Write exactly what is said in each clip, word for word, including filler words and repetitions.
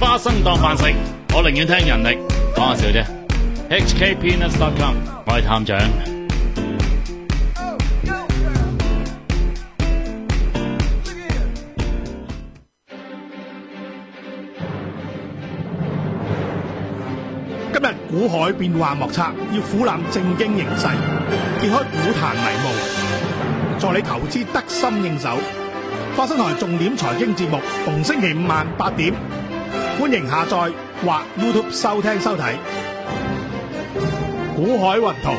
花生當飯食，我寧願聽人力。講下笑啫。H K Peanuts dot com， 我係探長。 今日股海變幻莫測，要俯瞰正經形勢，揭開股壇迷霧，助你投資得心應手。花生台重點財經節目，逢星期五晚八點，歡迎下載或 YouTube 收聽收睇。股海雲圖，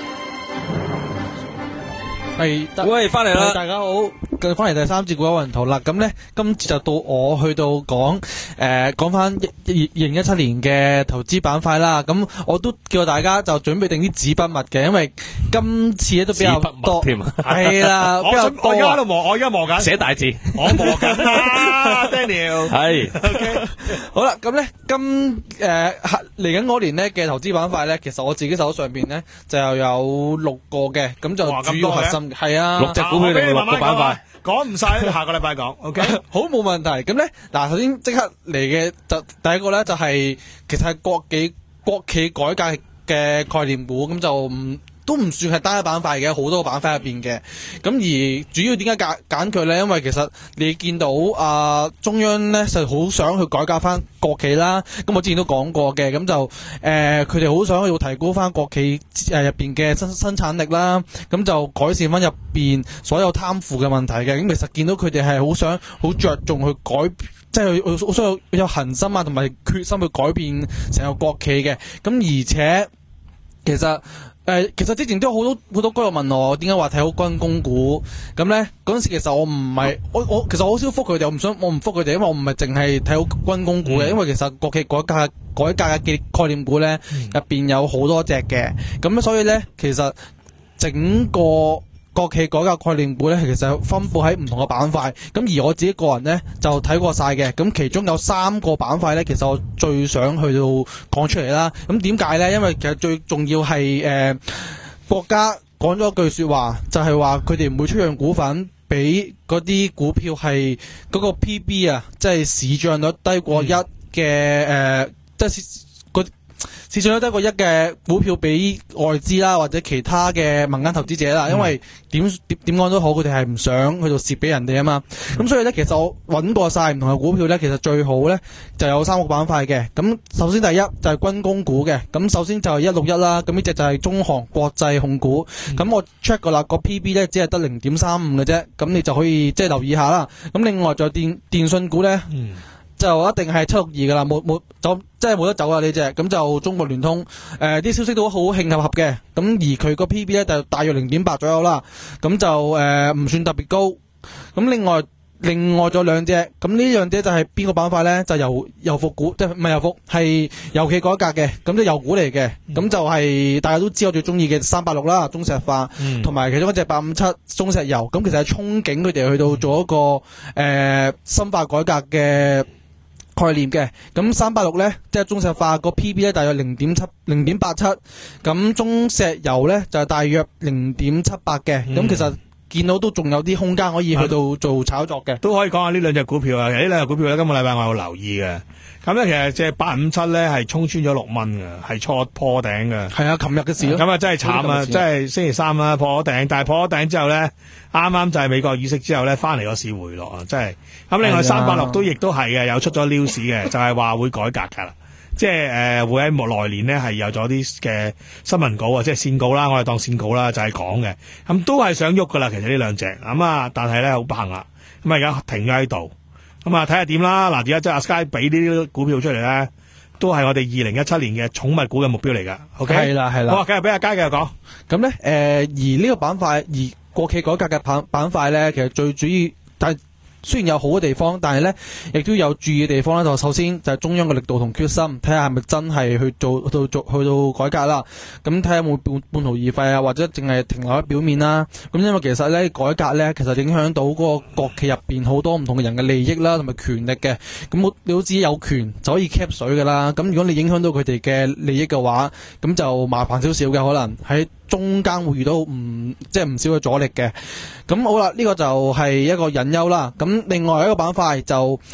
係， 喂，翻嚟啦！ 大家好，繼翻嚟第三節股海雲圖啦。咁咧，今次就到我去到講，誒，講翻二零一七年嘅投資板塊啦。咁我都叫大家就準備定啲紙筆墨嘅，因為今次咧都比較多添。係啦，比較多。 我而家喺度望，我而家望緊寫大字， 我望緊啦 ，Daniel。 係 ，OK。 好啦，咁咧今誒嚟緊嗰年咧嘅投資板塊咧，其實我自己手上邊咧就有六個嘅，咁就主要核心係啊， 六隻股票定六個板塊， 講唔晒，下個禮拜講。OK， 好冇問題。咁咧嗱，首先即刻嚟嘅就第一個咧就係、是、其實係國企國企改革嘅概念股，咁就唔。都唔算係單一板塊嘅，好多個板塊入邊嘅。咁而主要點解揀揀佢呢？因為其實你見到啊、呃、中央呢，就好想去改革翻國企啦。咁我之前都講過嘅，咁就誒佢哋好想要提高翻國企誒入邊嘅生生產力啦。咁就改善翻入邊所有貪腐嘅問題嘅。咁其實見到佢哋係好想好着重去改，即係好想有有恆心啊，同埋決心去改變成個國企嘅。咁而且其實。誒、呃，其實之前都有好多好多觀眾問我，點解話睇好軍工股？咁咧嗰陣時其實我唔係，我我其實我好少覆佢哋，我唔想我唔覆佢哋，因為我唔係淨係睇好軍工股嘅，嗯、因為其實國企改革改革嘅概念股咧入邊有好多隻嘅，咁所以咧其實整個。國企改革概念股咧，其實分布喺唔同嘅板塊。咁而我自己個人咧就睇過晒嘅。咁其中有三個板塊咧，其實我最想去到講出嚟啦。咁點解咧？因為其實最重要係誒、呃、國家講咗一句說話，就係話佢哋唔會出讓股份俾嗰啲股票係嗰個 P B 啊，即係市賬率低過一嘅誒，即係、呃。就是市場有低過一嘅股票俾外資啦，或者其他嘅民間投資者啦，因為點點點講都好，佢哋係唔想去到蝕俾人哋啊嘛。咁、嗯、所以咧，其實我揾過晒唔同嘅股票咧，其實最好咧就有三個板塊嘅。咁首先第一就係軍工股嘅，咁首先就係一六一啦，咁呢隻就係中航國際控股。咁、嗯、我 check 過啦，個 P B 咧只係得零點三五嘅啫，咁你就可以即係留意下啦。咁另外就電電信股咧。嗯就一定係七六二噶啦，冇冇走，即係冇得走啊呢隻。咁就中國聯通，誒、呃、啲消息都好慶合合嘅。咁而佢個 P B 咧就大約零點八左右啦。咁就誒唔、呃、算特別高。咁另外另外咗兩隻，咁呢兩隻就係邊個板塊咧？就油油服股，即係唔係油服，係油企改革嘅。咁即係油股嚟嘅。咁、嗯、就係大家都知我最中意嘅三八六啦，中石化，同埋、嗯、其中一隻八五七中石油。咁其實係憧憬佢哋去到做一個誒、呃、深化改革嘅概念嘅。咁三八六咧，即係中石化個 P B 咧，大約零點七、零點八七。咁中石油咧就係大約零點七八嘅。咁、嗯、其實見到都仲有啲空間可以去到做炒作嘅。 都可以講下呢兩隻股票啊。其實呢兩隻股票咧，今個禮拜我有留意嘅。咁咧，其實即係八五七咧係衝穿咗六蚊嘅，係錯破頂嘅。係啊，琴日嘅事咯。咁啊，真係慘啊！真係星期三啦，破咗頂，但係破咗頂之後咧，啱啱就係美國議息之後咧，翻嚟個市回落啊，真係。咁另外三八六都亦都係嘅，有出咗 news 嘅，就係話會改革㗎啦。即係誒、呃、會喺來年呢係有咗啲嘅新聞稿啊，即係線稿啦，我哋當線稿啦，就係講嘅。咁都係想喐㗎啦，其實呢兩隻咁啊，但係咧好不幸啦，咁啊而家停咗喺度。咁啊睇下點啦。嗱，而家即係阿 Sky 俾呢啲股票出嚟咧，都係我哋二零一七年嘅寵物股嘅目標嚟㗎。OK，係啦係啦。好，繼續俾阿佳繼續講。 咁咧誒，而呢個板塊，而國企改革嘅板板塊咧，其實最主要但係。雖然有好嘅地方，但係咧亦都有注意嘅地方咧。就首先就係中央嘅力度同決心，睇下係咪真係去做到做去到改革啦。咁睇下有冇半半途而廢啊，或者淨係停留喺表面啦。咁因為其實咧改革咧，其實影響到嗰個國企入邊好多唔同嘅人嘅利益啦，同埋權力嘅。咁你都知有權就可以 cap 水噶啦。咁如果你影響到佢哋嘅利益嘅話，咁就麻煩少少嘅，可能喺中間會遇到唔即係唔少嘅阻力嘅。咁好啦，呢、這個就係一個隱憂啦。咁另外一個板塊就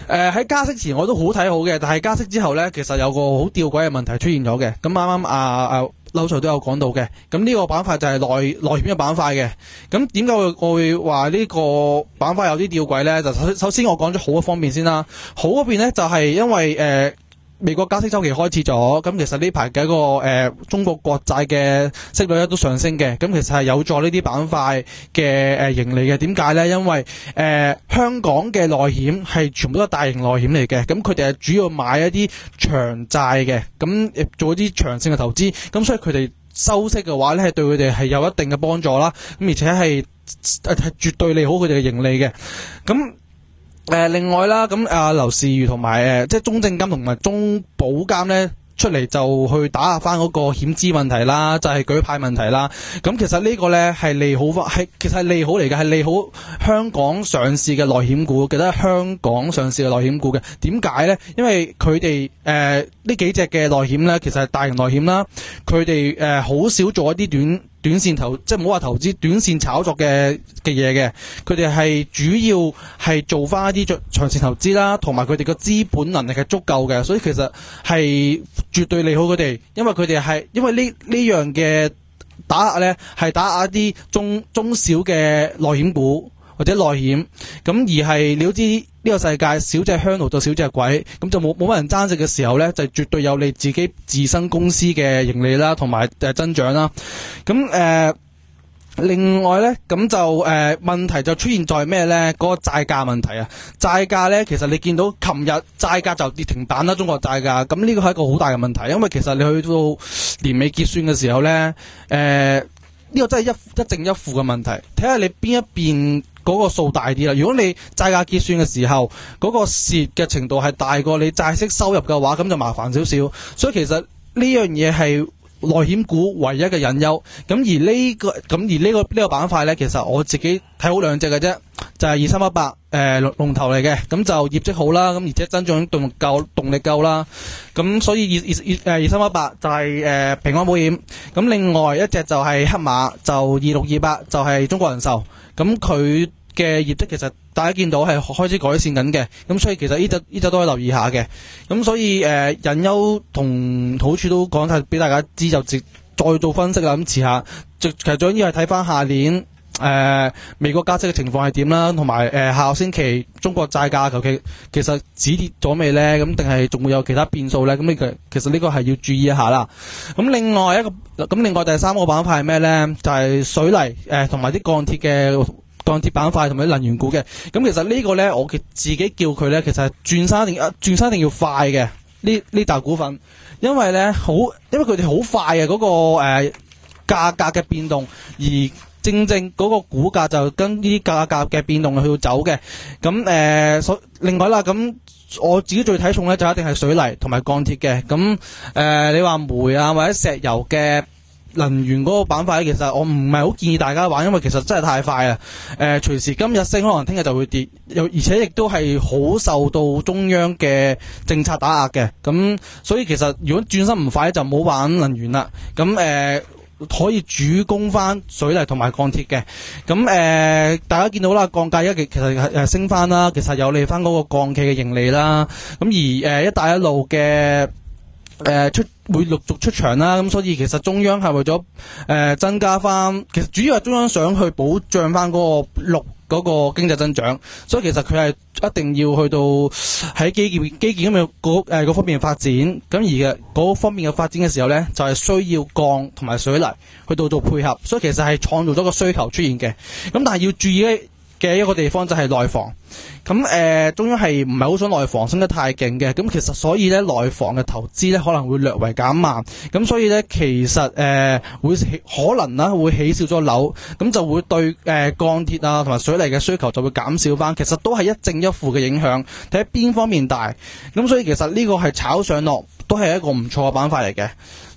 誒喺加息前我都好睇好嘅，但係加息之後咧，其實有個好吊詭嘅問題出現咗嘅。咁啱啱啊啊劉 Sir 都有講到嘅。咁呢個板塊就係內內險嘅板塊嘅。咁點解我我會話呢個板塊有啲吊詭咧？就首首先我講咗好嘅方面先啦。好嗰邊咧就係因為誒。呃美國加息週期開始咗，咁其實呢排嘅一個誒、呃、中國國債嘅息率咧都上升嘅，咁其實係有助呢啲板塊嘅誒盈利嘅。點解咧？因為誒、呃、香港嘅內險係全部都係大型內險嚟嘅，咁佢哋係主要買一啲長債嘅，咁做一啲長線嘅投資，咁所以佢哋收息嘅話咧係對佢哋係有一定嘅幫助啦，咁而且係係絕對利好佢哋嘅盈利嘅，咁。誒、呃，另外啦，咁啊，劉士余同埋誒，即係中證監同埋中保監咧出嚟就去打壓翻嗰個險資問題啦，就係、是、舉牌問題啦。咁其實呢個咧係利好翻，係其實係利好嚟嘅，係利好香港上市嘅內險股，記得香港上市嘅內險股嘅。點解咧？因為佢哋誒呢幾隻嘅內險咧，其實係大型內險啦，佢哋誒好少做一啲短。短線投即係唔好話投資，短線炒作嘅嘅嘢嘅，佢哋係主要係做翻一啲長線投資啦，同埋佢哋個資本能力係足夠嘅，所以其實係絕對利好佢哋，因為佢哋係因為呢呢樣嘅打壓咧係打壓一啲中中小嘅內險股或者內險，咁而係你都知呢個世界小隻香爐就小隻鬼，咁就冇冇乜人爭食嘅時候咧，就絕對有利自己自身公司嘅盈利啦，同埋誒增長啦。咁誒、呃，另外咧，咁就誒、呃、問題就出現在咩咧？嗰、那個債價問題啊，債價咧，其實你見到琴日債價就跌停板啦，中國債價，咁呢個係一個好大嘅問題，因為其實你去到年尾結算嘅時候咧，誒、呃、呢、這個真係一一正一負嘅問題，睇下你邊一邊。嗰個數大啲啦，如果你債價結算嘅時候，嗰、那個蝕嘅程度係大過你債息收入嘅話，咁就麻煩少少。所以其實呢樣嘢係內險股唯一嘅隱憂。咁而呢、這個咁而呢、這個呢、這個板塊咧，其實我自己睇好兩隻嘅啫，就係二三一八誒龍龍頭嚟嘅，咁就業績好啦，咁而且增長動夠動力夠啦。咁所以二二誒二三一八就係、是、誒、呃、平安保險。咁另外一隻就係黑馬，就二六二八就係中國人壽。咁佢嘅業績其實大家見到係開始改善緊嘅，咁所以其實呢隻呢隻都可以留意下嘅。咁所以誒隱憂同好處都講晒俾大家知，就直再做分析啦。咁遲下，其實最緊要係睇翻下年誒、呃、美國加息嘅情況係點啦，同埋誒下個星期中國債價求其其實止跌咗未咧？咁定係仲會有其他變數咧？咁呢個其實呢個係要注意一下啦。咁另外一個咁另外第三個板塊係咩咧？就係、是、水泥誒同埋啲鋼鐵嘅。鋼鐵板塊同埋能源股嘅，咁其實呢個咧，我自己叫佢咧，其實係轉身一定轉身一定要快嘅呢呢大股份，因為咧好，因為佢哋好快嘅嗰、那個誒價、呃、格嘅變動，而正正嗰個股價就跟呢啲價格嘅變動去走嘅。咁誒，所、呃、另外啦，咁我自己最睇重咧就一定係水泥同埋鋼鐵嘅。咁誒、呃，你話煤啊或者石油嘅。能源嗰個板塊，其實我唔係好建議大家玩，因為其實真係太快啦。誒、呃，隨時今日升，可能聽日就會跌，又而且亦都係好受到中央嘅政策打壓嘅。咁所以其實如果轉身唔快，就唔好玩能源啦。咁誒、呃、可以主攻翻水泥同埋鋼鐵嘅。咁誒、呃、大家見到啦，鋼價一其實誒升翻啦，其實有利翻嗰個鋼企嘅盈利啦。咁而誒、呃、一帶一路嘅。誒、呃，出會陸續出場啦，咁所以其實中央係為咗誒、呃、增加翻，其實主要係中央想去保障翻嗰個綠嗰個經濟增長，所以其實佢係一定要去到喺基建基建咁樣嗰誒嗰方面發展，咁而嘅嗰方面嘅發展嘅時候咧，就係、是、需要鋼同埋水泥去到做配合，所以其實係創造咗個需求出現嘅，咁但係要注意咧。嘅一個地方就係內房，咁誒、呃、中央係唔係好想內房升得太勁嘅，咁其實所以咧內房嘅投資咧可能會略為減慢，咁所以咧其實誒、呃、會可能啦會起少咗樓，咁就會對誒、呃、鋼鐵啊同埋水泥嘅需求就會減少翻，其實都係一正一負嘅影響，睇下邊方面大，咁所以其實呢個係炒上落都係一個唔錯嘅板塊嚟嘅。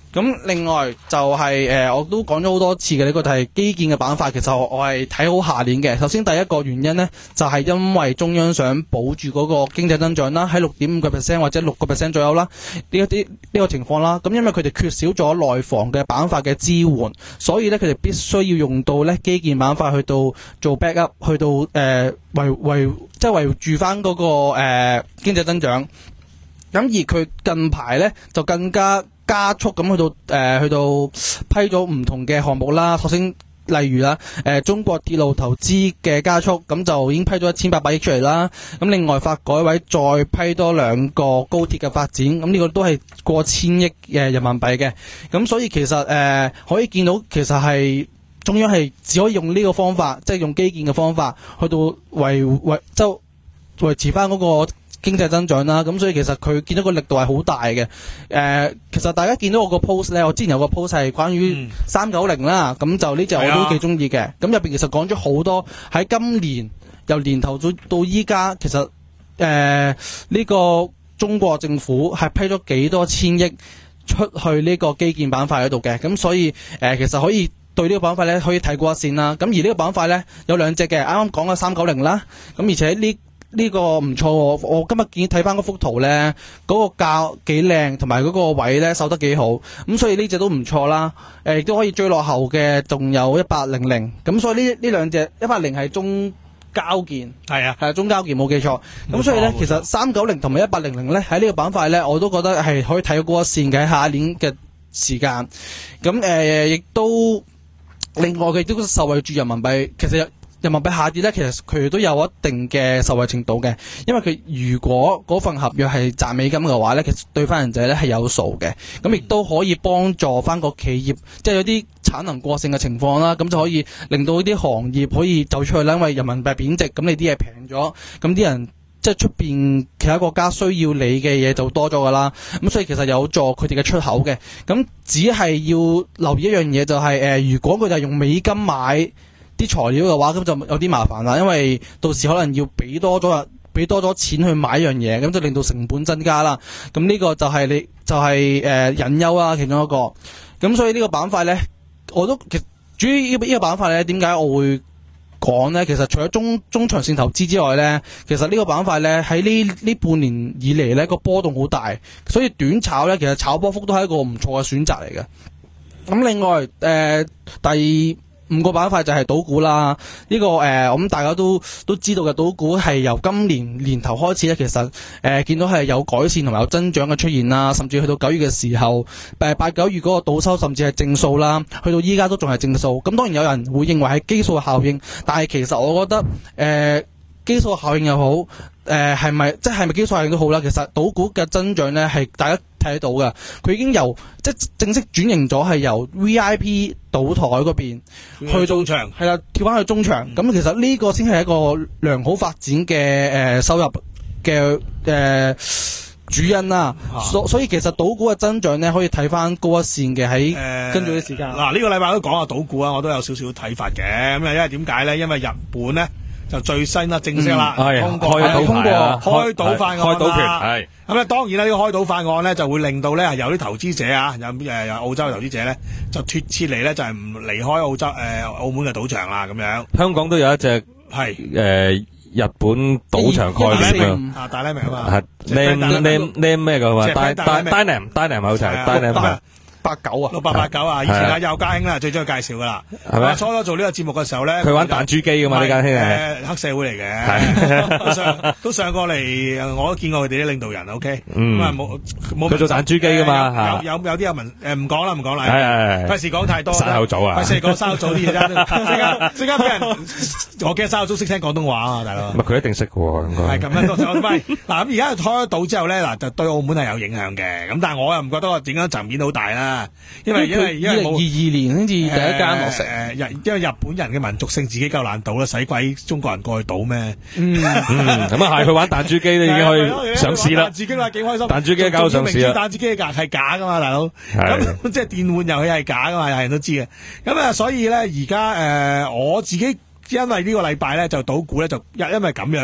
咁另外就係、是、誒、呃，我都講咗好多次嘅呢、這個就係基建嘅板塊，其實我我係睇好下年嘅。首先第一個原因呢，就係、是、因為中央想保住嗰個經濟增長啦，喺六點五個 percent 或者六個 percent 左右啦，呢一啲呢個情況啦。咁因為佢哋缺少咗內房嘅板塊嘅支援，所以咧佢哋必須要用到咧基建板塊去到做 backup，去到誒維維即係維住翻嗰個誒、呃、經濟增長。咁而佢近排咧就更加加速咁去到誒、呃、去到批咗唔同嘅項目啦。首先例如啦，誒、呃、中國鐵路投資嘅加速，咁就已經批咗一千八百億出嚟啦。咁另外發改委再批多兩個高鐵嘅發展，咁呢個都係過千億嘅人民幣嘅。咁所以其實誒、呃、可以見到，其實係中央係只可以用呢個方法，即係用基建嘅方法去到維維即係維持翻嗰個經濟增長啦。咁所以其實佢見到個力度係好大嘅。誒、呃，其實大家見到我個 post 咧，我之前有個 post 係關於三九零啦，咁、嗯、就呢隻我都幾中意嘅。咁入邊其實講咗好多喺今年由年頭到到依家，其實誒呢、呃這個中國政府係批咗幾多千億出去呢個基建板塊嗰度嘅。咁所以誒、呃，其實可以對呢個板塊咧可以睇過一線啦。咁而呢個板塊咧有兩隻嘅，啱啱講嘅三九零啦。咁而且呢？呢、這個唔錯，我今日見睇翻嗰幅圖呢，嗰、那個價幾靚，同埋嗰個位呢守得幾好，咁所以呢隻都唔錯啦。誒、呃，亦都可以追落後嘅，仲有一八零零，咁所以呢呢兩隻一八零係中交建，係啊，係啊，中交建冇記錯。咁所以呢，其實三九零同埋一八零零呢，喺呢個板塊呢，我都覺得係可以睇過一線嘅，喺下一年嘅時間。咁誒，亦、呃、都另外嘅亦都受惠住人民幣，其實。人民幣下跌咧，其實佢都有一定嘅受惠程度嘅，因為佢如果嗰份合約係賺美金嘅話咧，其實對翻人仔咧係有數嘅，咁亦都可以幫助翻個企業，即係有啲產能過剩嘅情況啦，咁就可以令到啲行業可以走出去啦，因為人民幣貶值，咁你啲嘢平咗，咁啲人即係出邊其他國家需要你嘅嘢就多咗噶啦，咁所以其實有助佢哋嘅出口嘅，咁只係要留意一樣嘢就係、是、誒、呃，如果佢哋係用美金買啲材料嘅話，咁就有啲麻煩啦，因為到時可能要俾多咗，俾多咗錢去買一樣嘢，咁就令到成本增加啦。咁呢個就係你就係誒隱憂啦，其中一個。咁所以呢個板塊咧，我都其實主要呢個呢個板塊咧，點解我會講咧？其實除咗中中長線投資之外咧，其實呢個板塊咧喺呢呢半年以嚟咧個波動好大，所以短炒咧其實炒波幅都係一個唔錯嘅選擇嚟嘅。咁另外誒、呃、第五個板塊就係賭股啦，呢、這個誒、呃，我諗大家都都知道嘅，賭股係由今年年頭開始咧，其實誒、呃、見到係有改善同埋有增長嘅出現啦，甚至去到九月嘅時候，誒八九月嗰個賭收甚至係正數啦，去到依家都仲係正數。咁當然有人會認為係基數效應，但係其實我覺得誒、呃、基數效應又好，誒係咪即係咪基數效應都好啦，其實賭股嘅增長咧係大家睇得到嘅，佢已經由即係正式轉型咗，係由 V I P 賭台嗰邊去到中場，係啦，跳翻去中場。咁、嗯、其實呢個先係一個良好發展嘅誒、呃、收入嘅誒、呃、主因啦。啊、所所以其實賭股嘅增長咧，可以睇翻高一線嘅喺跟住啲時間。嗱、呃，呢、這個禮拜都講下賭股啊，我都有少少睇法嘅。咁啊，因為點解咧？因為日本咧就最新啦，正式啦、嗯，通過開通過開賭法案啦。開賭權係。咁咧，當然啦，呢個開賭法案咧，就會令到咧有啲投資者啊，有誒有澳洲嘅投資者咧，就脫撤離咧，就係唔離開澳洲誒、呃、澳門嘅賭場啦，咁樣。香港都有一隻係誒日本賭場概念啊，大 name 啊嘛，係 name name name 咩噶嘛 ？Dynam Dynam 好似係 Dynam。八九啊，六八八九啊，以前阿邱家興啦，最中意介紹噶啦，係咪？初初做呢個節目嘅時候咧，佢玩彈珠機噶嘛，呢間兄誒黑社會嚟嘅，都上都上過嚟，我都見過佢哋啲領導人 ，OK，咁啊冇冇佢做彈珠機噶嘛，有有有啲有文誒唔講啦唔講啦，係係係，費事講太多，山口組啊，費事講山口組啲嘢啫，即刻即刻俾人，我記得山口組識聽廣東話啊，大佬，唔係佢一定識嘅，應該係咁樣多謝，喂，嗱咁而家開咗賭之後咧，嗱就對澳門係有影響嘅，咁但係我又唔覺得話點解層面好大啦。因為因為因為冇二二年先至第一間落成，誒日因為日本人嘅民族性自己夠難賭啦，使鬼中國人過去賭咩？嗯，咁啊係，佢玩彈珠機都已經可以上市啦，彈珠機啦幾開心，彈珠機搞到上市啦，彈珠機係係假噶嘛，大佬，咁即係電玩遊戲係假噶嘛，係人都知嘅。咁啊，所以咧而家誒我自己因為呢個禮拜咧就賭股咧就因因為咁樣，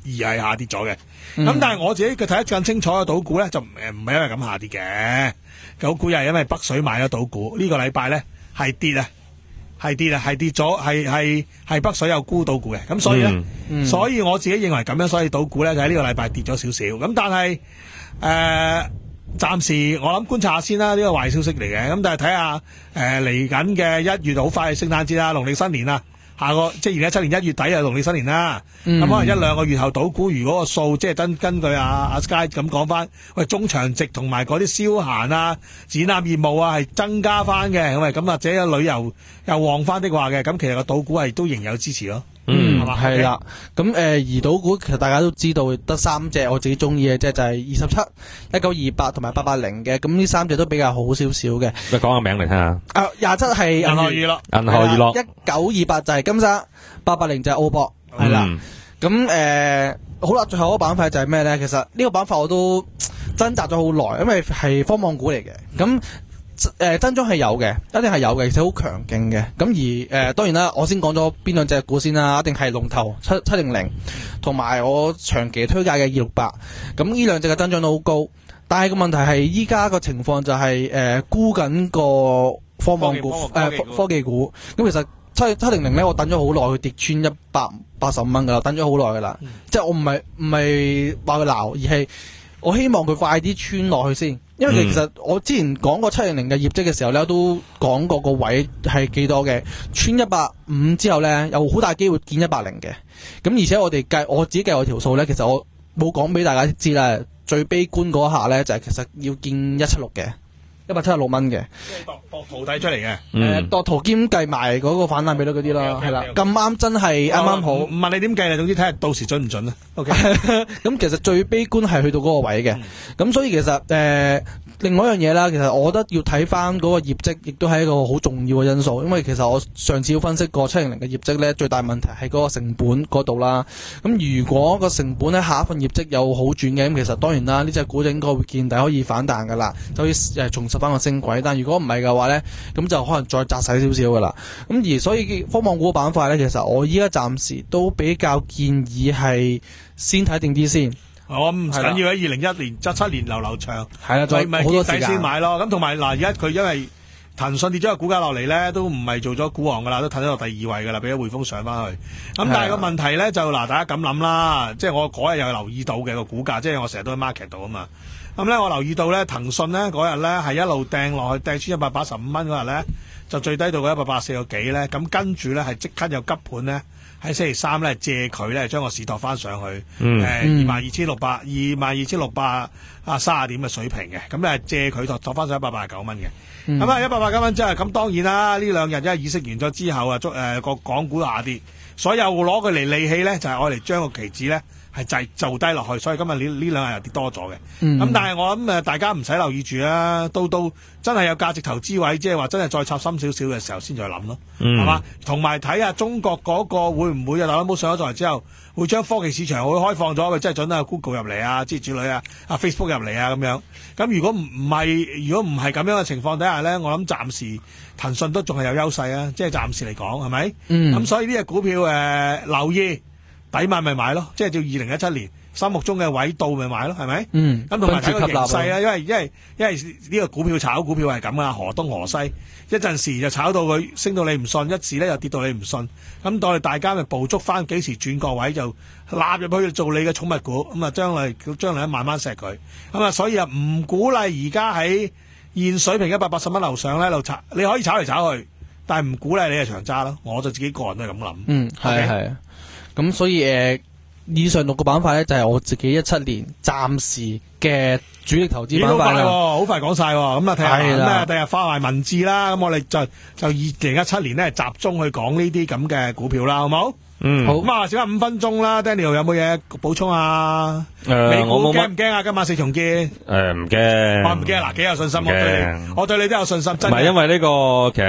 係下跌咗嘅。咁、嗯、但係我自己嘅睇得更清楚嘅賭股咧，就唔誒唔係因為咁下跌嘅，賭股又係因為北水買咗賭股，呢、這個禮拜咧係跌啊，係跌啊，係跌咗，係係係北水有沽賭股嘅，咁所以咧，嗯嗯、所以我自己認為咁樣，所以賭股咧就喺呢個禮拜跌咗少少。咁但係誒暫時我諗觀察下先啦，呢、這個壞消息嚟嘅。咁但係睇下誒嚟緊嘅一月好快聖誕節啦，農曆新年啦。下個即係二零一七年一月底就農曆新年啦，咁、嗯、可能一兩個月後賭股，如果個數即係根根據阿阿 Sky 咁講翻，喂中長值同埋嗰啲消閒啊、展覽業務啊係增加翻嘅，咁啊咁或者旅遊又旺翻的話嘅，咁其實個賭股係都仍有支持咯。 嗯，係嘛，係啦。咁誒，而賭股其實大家都知道得三隻，我自己中意嘅即係就係二十七、一九二八同埋八八零嘅。咁呢三隻都比較好少少嘅。 你講個名嚟聽下。 啊，廿七係銀河娛樂， 銀河娛樂。 一九二八就係金沙，八八零就係澳博，係啦。咁誒，好啦，最後嗰個板塊就係咩咧？其實呢個板塊我都掙扎咗好耐，因為係科網股嚟嘅。咁誒、呃，增長係有嘅，一定係有嘅，而且好強勁嘅。咁而誒、呃，當然啦，我先講咗邊兩隻股先啦，一定係龍頭七七零零，同埋我長期推介嘅二六八。咁呢兩隻嘅增長都好高，但係個問題係依家個情況就係、是、誒、呃、沽緊個科網股誒科、呃、科技股。咁其實七七零零咧，我等咗好耐，佢跌穿一百八十五蚊噶啦，等咗好耐噶啦。嗯、即係我唔係唔係話佢鬧，而係我希望佢快啲穿落去先。因為其實我之前講過七零零嘅業績嘅時候咧，都講過個位係幾多嘅，穿一百五之後咧，有好大機會見一百零嘅。咁而且我哋計我自己計我條數咧，其實我冇講俾大家知啦。最悲觀嗰下咧，就係、是、其實要見一七六嘅，一百七十六蚊嘅。 即係度度圖睇出嚟嘅。 誒，度圖兼計埋嗰個反彈比率嗰啲啦，係啦，咁啱真係啱啱好。唔問你點計啦，總之睇下到時準唔準啦。OK。 咁其實最悲觀係去到嗰個位嘅，咁、嗯、所以其實誒。呃另外一樣嘢啦，其實我覺得要睇翻嗰個業績，亦都係一個好重要嘅因素。因為其實我上次要分析過七零零嘅業績咧，最大問題係嗰個成本嗰度啦。咁如果個成本咧下一份業績有好轉嘅，咁其實當然啦，呢隻股應該會見底可以反彈噶啦，就可以誒重拾翻個升軌。但如果唔係嘅話咧，咁就可能再窄細少少噶啦。咁而所以科網股板塊咧，其實我依家暫時都比較建議係先睇定啲先。 我唔緊要喺二零一年、一七年流流長， 係啦，再咪見底先買咯。咁同埋嗱，而家佢因為騰訊跌咗個股價落嚟咧，都唔係做咗股王噶啦，都褪咗落第二位噶啦，俾咗匯豐上翻去。咁但係個問題咧就嗱，大家咁諗啦，即係我嗰日有留意到嘅個股價，即係我成日都喺 market 度啊嘛。咁咧我留意到咧，騰訊咧嗰日咧係一路掟落去，掟穿一百八十五蚊嗰日咧，就最低到嘅一百八十四個幾咧。咁跟住咧係即刻有急盤咧。喺星期三咧借佢咧將個市托翻上去，誒二萬二千六百二萬二千六百啊卅點嘅水平嘅，咁咧借佢托托翻上一百八十九蚊嘅，咁啊一百八十九蚊之後，咁當然啦，呢兩日因為議息完咗之後啊，誒、呃、個港股下跌，所以又攞佢嚟利器咧，就係愛嚟將個期指咧係就就低落去，所以今日呢呢兩日又跌多咗嘅，咁、嗯、但係我諗誒大家唔使留意住啦，到到真係有價值投資位，即係話真係再插深少少嘅時候先再諗咯，係嘛、嗯？同埋睇下中國嗰個會唔會啊？特朗普上咗台之後，會將科技市場會開放咗，佢真係準啊 Google 入嚟啊，之類啊，啊 Facebook 入嚟啊咁樣。咁如果唔唔係，如果唔係咁樣嘅情況底下咧，我諗暫時騰訊都仲係有優勢啊，即係暫時嚟講係咪？咁、嗯、所以呢隻股票誒、呃、留意抵買咪買咯，即係叫二零一七年。心目中嘅位到咪買咯，係咪？嗯，咁同埋睇個形勢啦，因為因為因為呢個股票炒股票係咁啊，河東河西，一陣時就炒到佢升到你唔信，一時咧又跌到你唔信，咁我哋大家咪捕捉翻幾時轉個位就納入去做你嘅寵物股，咁啊將來將來慢慢錫佢，咁啊所以啊唔鼓勵而家喺現水平一百八十蚊樓上咧，喺度炒，你可以炒嚟炒去，但係唔鼓勵你係長揸咯，我就自己個人都係咁諗。 嗯，係係，咁所以誒。呃以上六個板塊咧，就係我自己一七年暫時嘅主力投資板塊啦。 好快講晒，咁啊睇下咁啊，第日發埋文字啦。咁我哋就就二零一七年咧集中去講呢啲咁嘅股票啦，好冇？嗯，好。咁啊，剩翻五分鐘啦 ，Daniel 有冇嘢補充啊？ 誒，美股驚唔驚啊？今晚四重建？ 誒，唔驚。 我唔驚嗱，幾有信心。我對你，我對你都有信心。真唔係因為呢個其實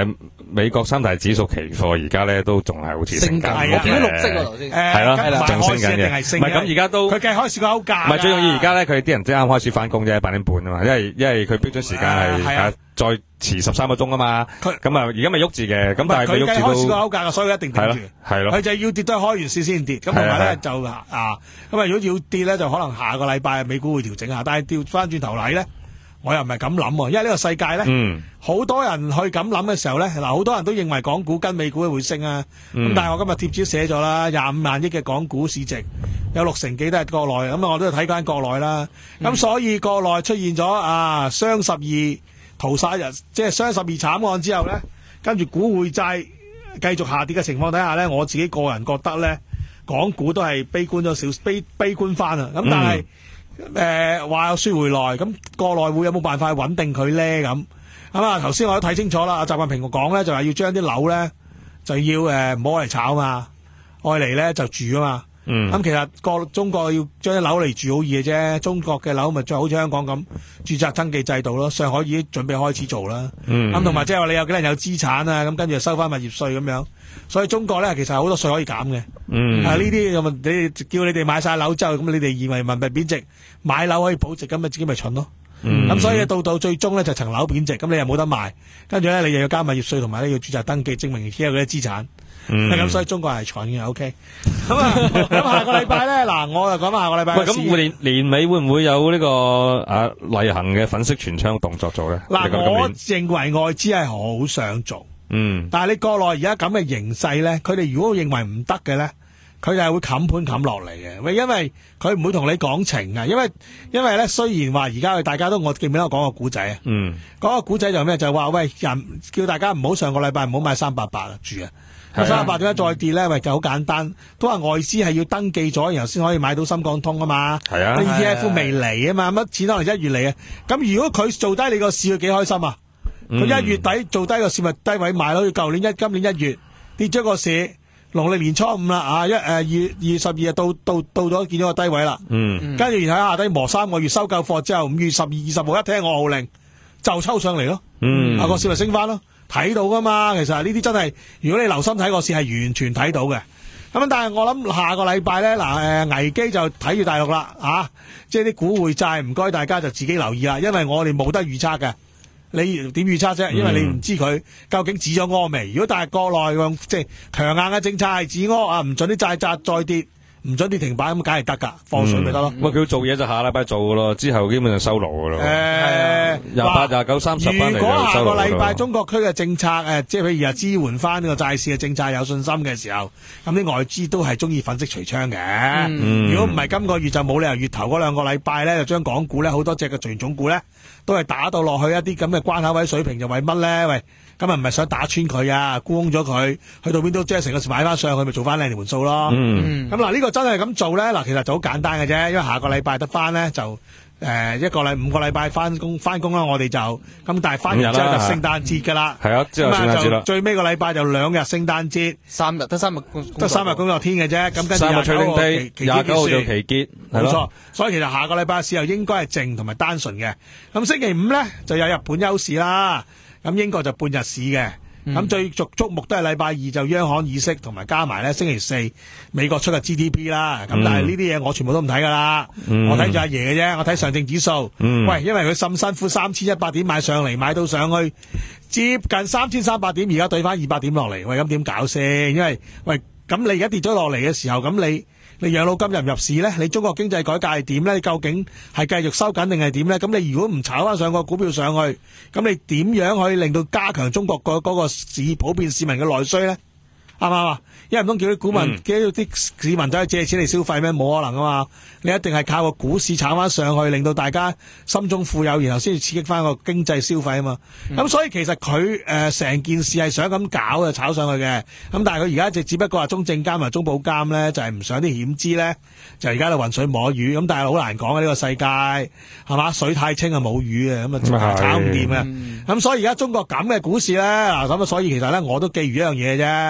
美國三大指數期貨而家咧都仲係好似升緊， 我見到綠色喎頭先。 係咯，仲升緊嘅。唔係咁而家都佢計開市個歐價。 唔係最重要而家咧，佢啲人即啱開始翻工啫，八點半啊嘛，因為因為佢標準時間係啊再遲十三個鐘啊嘛。咁啊而家咪喐住嘅，咁但係佢計開市個歐價，所以一定頂住。 係咯， 佢就要跌都係開完市先跌。咁同埋咧就啊，咁啊如果要跌咧，就可能下個禮拜美股會調整下，但係調翻轉頭嚟咧。我又唔係咁諗喎，因為呢個世界咧，好、嗯、多人去咁諗嘅時候咧，嗱好多人都認為港股跟美股會升啊，咁、嗯、但係我今日貼紙寫咗啦，廿五萬億嘅港股市值，有六成幾都係國內，咁啊我都睇緊國內啦，咁、嗯、所以國內出現咗啊雙十二屠殺日，即係雙十二慘案之後咧，跟住股匯債繼續下跌嘅情況底下咧，我自己個人覺得咧，港股都係悲觀咗少，悲悲觀翻啊，咁但係。嗯誒，話、呃、有輸回來，咁國內會有冇辦法穩定佢咧？咁咁啊，頭先我都睇清楚啦。阿習近平講咧，就係要將啲樓咧就要誒唔好嚟炒嘛，愛嚟咧就住啊嘛。嗯。咁其實國中國要將啲樓嚟住好易嘅啫，中國嘅樓咪就好似香港咁註冊登記制度咯。上海已經準備開始做啦。嗯。咁同埋即係話你有幾多人有資產啊？咁跟住就收翻物業稅咁樣。所以中國咧其實好多稅可以減嘅。嗯。啊呢啲咁你叫你哋買晒樓之後，咁你哋以為人民幣貶值，買樓可以保值，咁咪自己咪蠢咯。嗯。咁所以到到最終咧就層樓貶值，咁你又冇得賣，跟住咧你又要交物業稅，同埋咧要註冊登記證明自己有嗰啲資產。嗯。咁所以中國係蠢嘅 ，OK。咁啊，咁下個禮拜咧，嗱，我就講翻下個禮拜。喂， 咁年年尾會唔會有呢、這個啊例行嘅粉飾櫥窗動作做咧？ 嗱，我認為外資係好想做。嗯，但係你國內而家咁嘅形勢咧，佢哋如果認為唔得嘅咧，佢就係會冚盤冚落嚟嘅。喂，因為佢唔會同你講情啊，因為因為咧雖然話而家大家都我記唔記得我講個古仔啊？嗯，講個古仔就咩？就話喂人叫大家唔好上個禮拜唔好買三八八住啊。三八八點解再跌咧？喂，就好簡單，都話外資係要登記咗，然後先可以買到深港通啊嘛。係啊 ，E T F 未嚟啊嘛，乜錢可能一月嚟啊？咁如果佢做低你個市，佢幾開心啊？佢一、嗯、月底做低個市咪低位買咯，要舊年一今年一月跌咗個市，農曆年初五啦啊，一誒二月二月十二日到到到咗見咗個低位啦，嗯，跟住然後下低磨三個月收夠貨之後，五月十二二十號一聽我號令就抽上嚟咯，嗯，啊個市咪升翻咯，睇到噶嘛，其實呢啲真係如果你留心睇個市係完全睇到嘅，咁但係我諗下個禮拜咧嗱誒危機就睇住大陸啦啊，即係啲股匯債唔該大家就自己留意啦，因為我哋冇得預測嘅。你點預測啫？因為你唔知佢究竟止咗屙未。如果但係國內即係強硬嘅政策係止屙啊，唔准啲債債再跌，唔准跌停板咁，梗係得噶，放水咪得咯。喂、嗯，佢做嘢就下禮拜做噶咯，之後基本上收爐噶咯。誒、呃，廿八、廿九、三十翻嚟就收爐。如果下個禮拜中國區嘅政策誒，即係譬如啊支援翻呢個債市嘅政策有信心嘅時候，咁啲外資都係中意粉飾櫥窗嘅。嗯、如果唔係今個月就冇理由月頭嗰兩個禮拜咧，就將港股咧好多隻嘅傳統股咧。都係打到落去一啲咁嘅關口位水平，就為乜咧？喂，今日唔係想打穿佢啊，沽空咗佢，去到邊都即係成個時買翻上去，咪做翻靚條盤數咯。嗯，咁嗱呢個真係咁做咧，嗱其實就好簡單嘅啫，因為下個禮拜得翻咧就誒、呃、一個禮五個禮拜翻工翻工啦，我哋就咁，但係翻完之後就聖誕節噶啦。係啊，之後聖誕節啦。最尾個禮拜就兩日聖誕節，三日得三日得三日工作天嘅啫。咁跟住廿九號期廿九號就期結，冇錯。所以其實下個禮拜市後應該係靜同埋單純嘅。咁星期五咧就有日本休市啦，咁英國就半日市嘅。咁、嗯、最續矚目都係禮拜二就央行議息，同埋加埋咧星期四美國出嘅 G D P 啦。咁、嗯、但係呢啲嘢我全部都唔睇噶啦，嗯、我睇住阿爺嘅啫。我睇上證指數，嗯、喂，因為佢咁辛苦三千一百點買上嚟，買到上去接近三千三百點，而家對翻二百點落嚟，喂，咁點搞先？因為喂，咁你而家跌咗落嚟嘅時候，咁你。你養老金入唔入市咧？你中國經濟改革係點咧？你究竟係繼續收緊定係點咧？咁你如果唔炒翻上個股票上去，咁你點樣可以令到加強中國個嗰個市普遍市民嘅內需咧？啱唔啱啊？因為唔通叫啲股民，叫啲市民走去借錢嚟消費咩？冇可能啊嘛！你一定係靠個股市炒翻上去，令到大家心中富有，然後先至刺激翻個經濟消費啊嘛。咁、嗯、所以其實佢誒成件事係想咁搞就炒上去嘅。咁但係佢而家就只不過話中證監同埋中保監咧，就係、是、唔想啲險資咧，就而家就渾水摸魚。咁但係好難講啊！呢、這個世界係嘛，水太清啊冇魚啊，咁啊炒唔掂啊。咁、嗯、所以而家中國咁嘅股市咧，嗱咁啊，所以其實咧我都記住一樣嘢啫。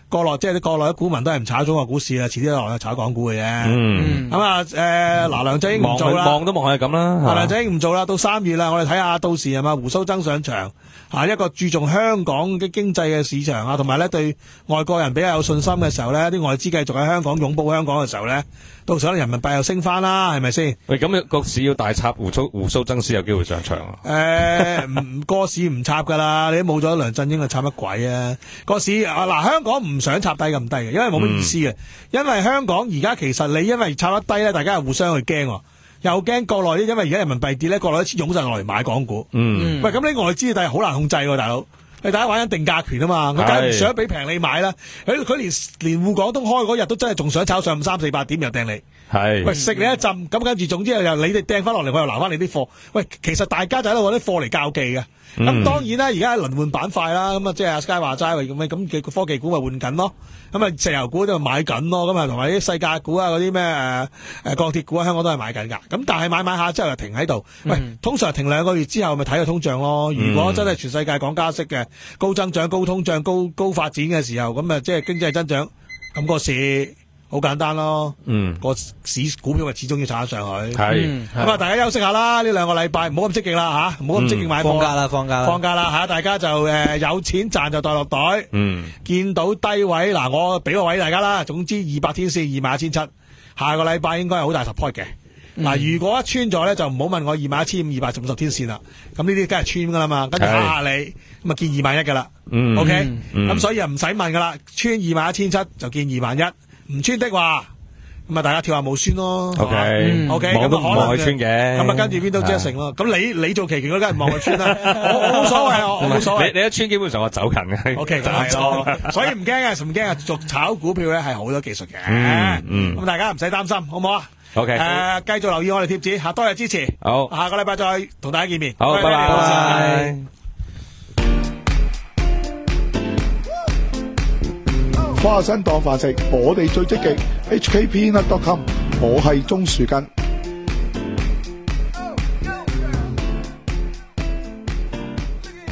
國內即係啲國內啲股民都係唔炒中國股市啦，遲啲落去炒港股嘅啫。嗯，咁啊，誒，嗱，梁振英唔做啦， 望都望係咁啦。 梁振英唔做啦，到三月啦，我哋睇下到時係嘛胡鬚曾上場，吓一個注重香港嘅經濟嘅市場啊，同埋咧對外國人比較有信心嘅時候咧，啲外資繼續喺香港擁抱香港嘅時候咧，到時可能人民幣又升翻啦，係咪先？喂， 咁個市要大插胡鬚胡鬚曾先有機會上場啊？ 誒、呃，唔個市唔插噶啦，你都冇咗梁振英啊，插乜鬼啊？個市啊嗱，香港唔想插低咁低嘅，因為冇乜意思嘅、嗯，因為香港而家其實你因為插得低咧，大家係互相去驚，又驚國內因為而家人民幣跌咧，國內啲錢湧晒落嚟買港股。嗯，喂，咁你外資但係好難控制喎，大佬。你大家玩緊定價權啊嘛，佢梗係唔想俾平你買啦。佢佢連連滬港通開嗰日都真係仲想炒上三四百點又掟你。係，喂，食你一浸，咁跟住總之又你哋掟翻落嚟，我又留翻你啲貨。喂，其實大家就喺度攞啲貨嚟較技嘅。咁、嗯、當然啦，而家輪換板塊啦，咁啊即係阿 Sky 話齋咁咁嘅科技股咪換緊咯。咁啊石油股都買緊咯，咁啊同埋啲世界股啊嗰啲咩誒誒鋼鐵股啊，香港都係買緊噶。咁但係買買下之後又停喺度。喂，嗯、通常停兩個月之後咪睇個通脹咯。如果真係全世界講加息嘅，高增長、高通脹、高高發展嘅時候，咁啊即係經濟增長，咁個市好簡單咯。嗯，個市股票咪始終要炒上去。係，咁啊大家休息下啦，呢兩個禮拜唔好咁積極啦吓，唔好咁積極買貨。放假啦，放假啦，放假啦吓，大家就誒、呃、有錢賺就袋落袋。嗯，見到低位嗱，我俾個位大家啦。總之二百天線二萬一千七，下個禮拜應該係好大 support 嘅。嗱、嗯，如果一穿咗咧，就唔好問我二萬一千五、二百五十天線啦。咁呢啲梗係穿噶啦嘛，跟住嚇下你，咁啊見二萬一噶啦。嗯 ，OK，咁、嗯、所以啊唔使問噶啦，穿二萬一千七就見二萬一，唔穿的話，咁啊大家跳下冇酸咯。OK，OK，咁啊可能穿嘅，咁啊跟住邊都即成咯。咁你你做期權嗰梗係望佢穿啦，我我冇所謂，我冇所謂。你你一穿基本上我走近嘅。OK，就係咯，所以唔驚啊，唔驚啊，做炒股票咧係好多技術嘅。嗯嗯，咁大家唔使擔心，好唔好啊？OK，誒、呃，繼續留意我哋貼紙，吓多謝支持。好，下個禮拜再同大家見面。好，拜拜。拜拜。 花生當飯食，我哋最積極。H K P Nut dot com， 我係鍾樹根。